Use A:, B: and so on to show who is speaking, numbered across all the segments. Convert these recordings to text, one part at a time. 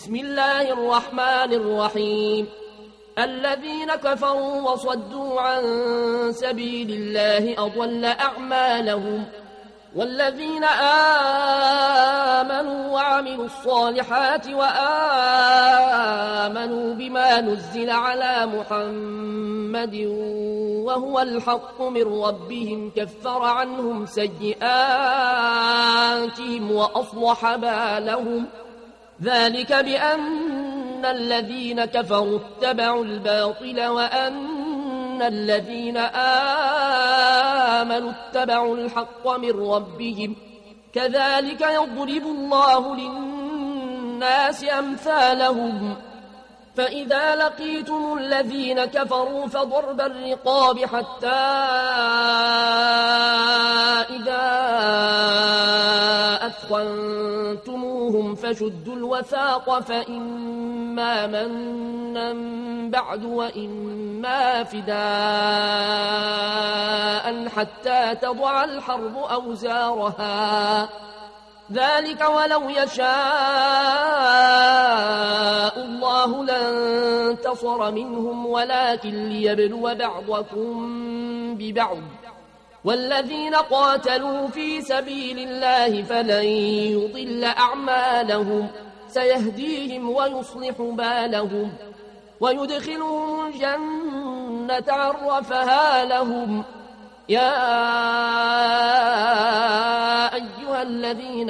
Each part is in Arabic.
A: بسم الله الرحمن الرحيم. الذين كفروا وصدوا عن سبيل الله أضل أعمالهم، والذين آمنوا وعملوا الصالحات وآمنوا بما نزل على محمد وهو الحق من ربهم كفر عنهم سيئاتهم وأصلح بالهم. ذلك بأن الذين كفروا اتبعوا الباطل وأن الذين آمنوا اتبعوا الحق من ربهم. كذلك يضرب الله للناس أمثالهم. فإذا لقيتم الذين كفروا فضرب الرقاب حتى إذا أثخنتموهم فشدوا الوثاق، فإما منا بعد وإما فداء حتى تضع الحرب أوزارها. ذلك ولو يشاء الله لانتصر منهم ولكن ليبلو بعضكم ببعض. والذين قاتلوا في سبيل الله فلن يضل أعمالهم، سيهديهم ويصلح بالهم ويدخلهم الجنة عرفها لهم. يا أيها الذين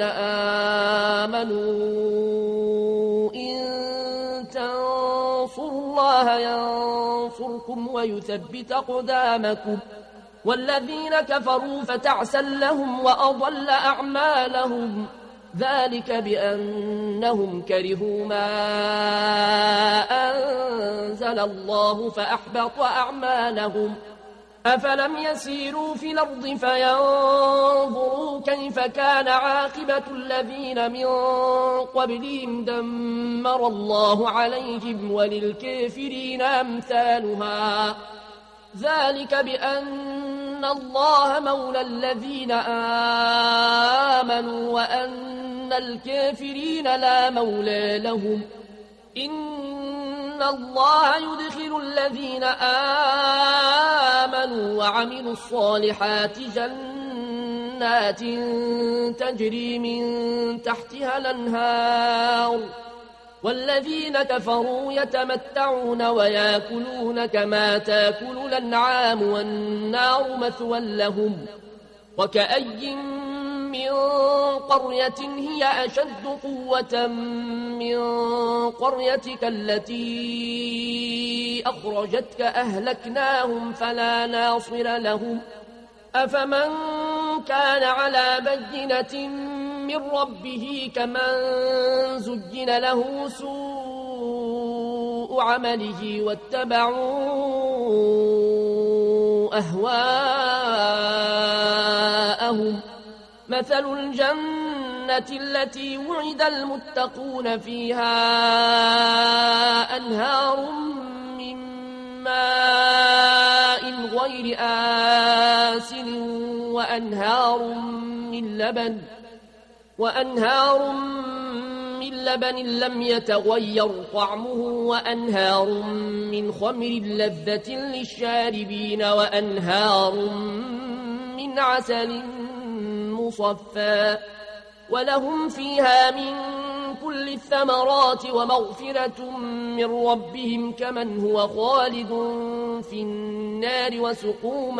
A: آمنوا إن تنصروا الله ينصركم ويثبت أقدامكم. والذين كفروا فتعسا لهم وأضل أعمالهم. ذلك بأنهم كرهوا ما أنزل الله فأحبط أعمالهم. أفلم يسيروا في الأرض فينظروا كيف كان عاقبة الذين من قبلهم دمر الله عليهم وللكافرين أمثالها. ذلك بأن الله مولى الذين آمنوا وأن الكافرين لا مولى لهم. إن الله يدخل الذين آمنوا وعملوا الصالحات جنات تجري من تحتها الأنهار، والذين كفروا يتمتعون ويأكلون كما تأكل الأنعام والنار مثوى لهم. وكأي من قرية هي أشد قوة من قريتك التي أخرجتك أهلكناهم فلا ناصر لهم. أفمن كان على بينة من ربه كمن زجن له سوء عمله واتبعوا أهواءهم. مثل الجنة التي وعد المتقون فيها أنهار من ماء غير آسن وأنهار من لبن لم يتغير طعمه وأنهار من خمر لذة للشاربين وأنهار من عسل مصفى ولهم فيها من كل الثمرات ومغفرة من ربهم كمن هو خالد في النار وسقوا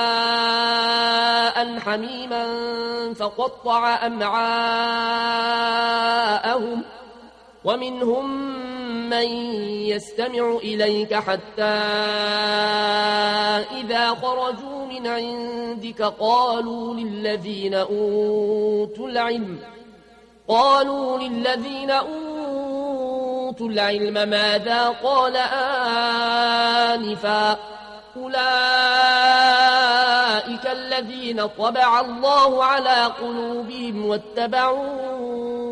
A: ماء حميما فقطع أمعاءهم. ومنهم من يستمع إليك حتى إذا خرجوا من عندك قالوا للذين أوتوا العلم ماذا قال آنفا. أولئك الذين طبع الله على قلوبهم واتبعوا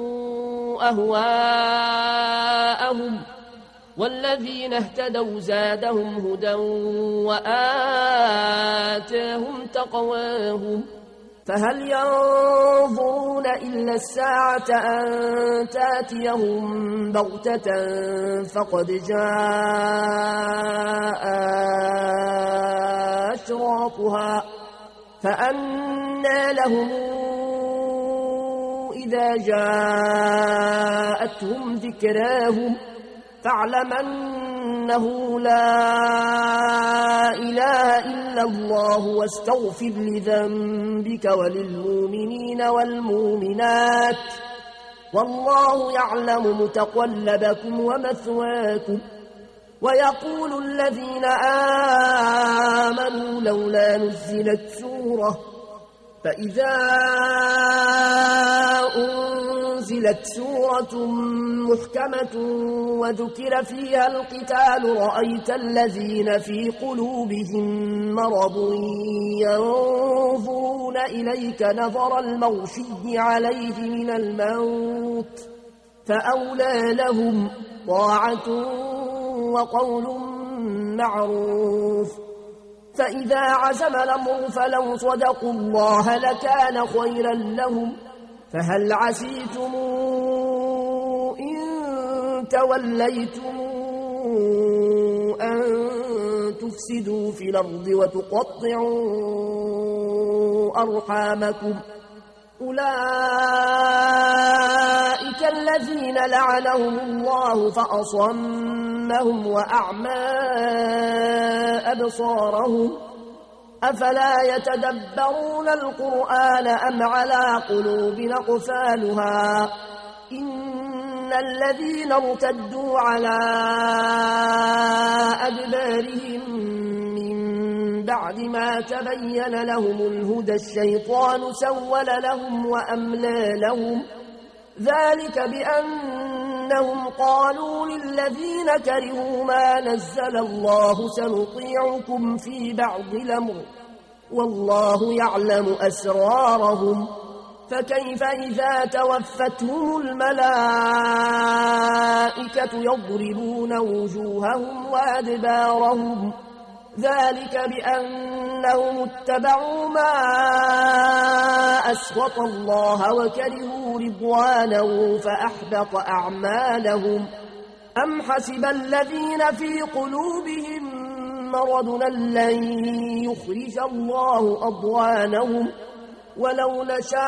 A: أهواءهم. والذين اهتدوا زادهم هدى وآتاهم تقواهم. فهل ينظرون إلا الساعة أن تأتيهم بغتة فقد جاء أشراطها فأنى لهم إذا جاءتهم ذكراهم فاعلم أنه لا إله إلا الله واستغفر لذنبك وللمؤمنين والمؤمنات والله يعلم متقلبكم ومثواكم. ويقول الذين آمنوا لولا نزلت سورة فإذا أنزلت سورة محكمة وذكر فيها القتال رأيت الذين في قلوبهم مرض ينظرون إليك نظر المغشي عليه من الموت فأولى لهم طاعة وقول معروف. فإذا عزم الأمر فلو صدقوا الله لكان خيرا لهم. فهل عسيتم إن توليتم أن تفسدوا في الأرض وتقطعوا أرحامكم أولئك الذين لعنهم الله فأصمهم وأعمى أبصارهم أفلا يتدبرون القرآن أم على قلوب أقفالها إن الذين ارتدوا على أدبارهم من بعد ما تبين لهم الهدى الشيطان سول لهم وأملى لهم ذلك بأنهم قالوا للذين كرهوا ما نزل الله سنطيعكم في بعض الأمر والله يعلم أسرارهم فكيف إذا توفتهم الملائكة يضربون وجوههم وأدبارهم ذلك بأنهم اتبعوا ما أسخط الله وكرهوا رضوانه فأحبط أعمالهم. أم حسب الذين في قلوبهم مرض لن يخرج الله أضغانهم ولو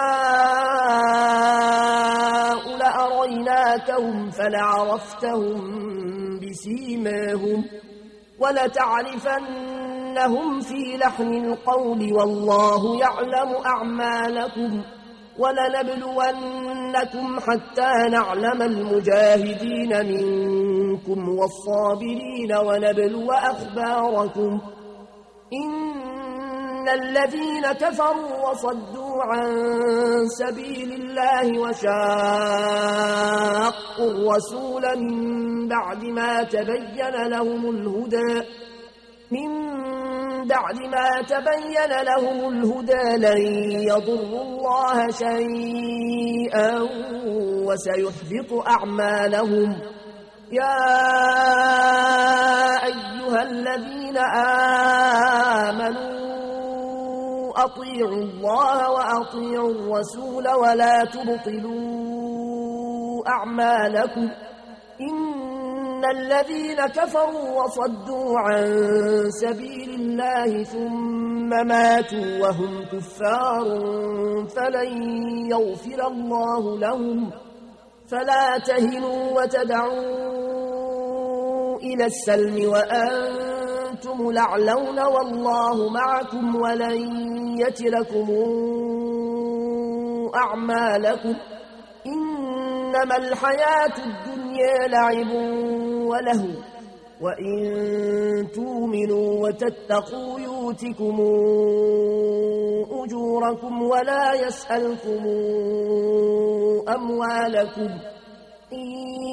A: نشاء لأريناكهم فلعرفتهم بسيماهم ولتعرفنهم في لحن القول والله يعلم أعمالكم ولنبلونكم حتى نعلم المجاهدين منكم والصابرين ونبلو أخباركم. إن الذين كفروا وصدوا عن سبيل الله وشاقوا الرسول من بعد ما تبين لهم الهدى لن يضروا الله شيئا وسيحبط أعمالهم. يا أيها الذين آمنوا أطيعوا الله وأطيعوا الرسول ولا تبطلوا أعمالكم إن الذين كفروا وصدوا عن سبيل الله ثم ماتوا وهم كفار فلن يغفر الله لهم. فلا تهنوا وتدعوا إلى السلم وأنتم الأعلون والله معكم ولن يتركم أعمالكم. إنما الحياة الدنيا لعب ولهو وإن تؤمنوا وتتقوا يؤتكم أجوركم ولا يسألكم أموالكم إن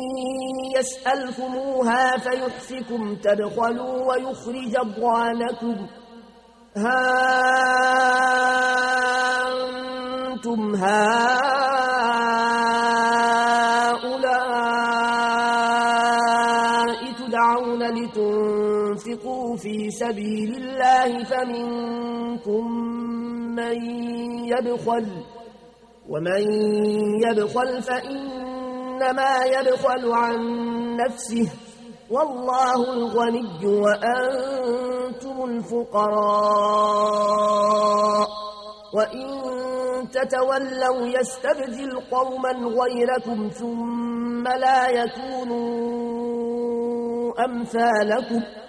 A: يسألكموها فيحفكم تبخلوا ويخرج أضغانكم. ها أنتم هؤلاء تدعون لتنفقوا في سبيل الله فمنكم ومن يبخل فإنما يبخل عن نفسه والله الغني وأنتم الفقراء وإن تتولوا يستبدل قوما غيركم ثم لا يكونوا أمثالكم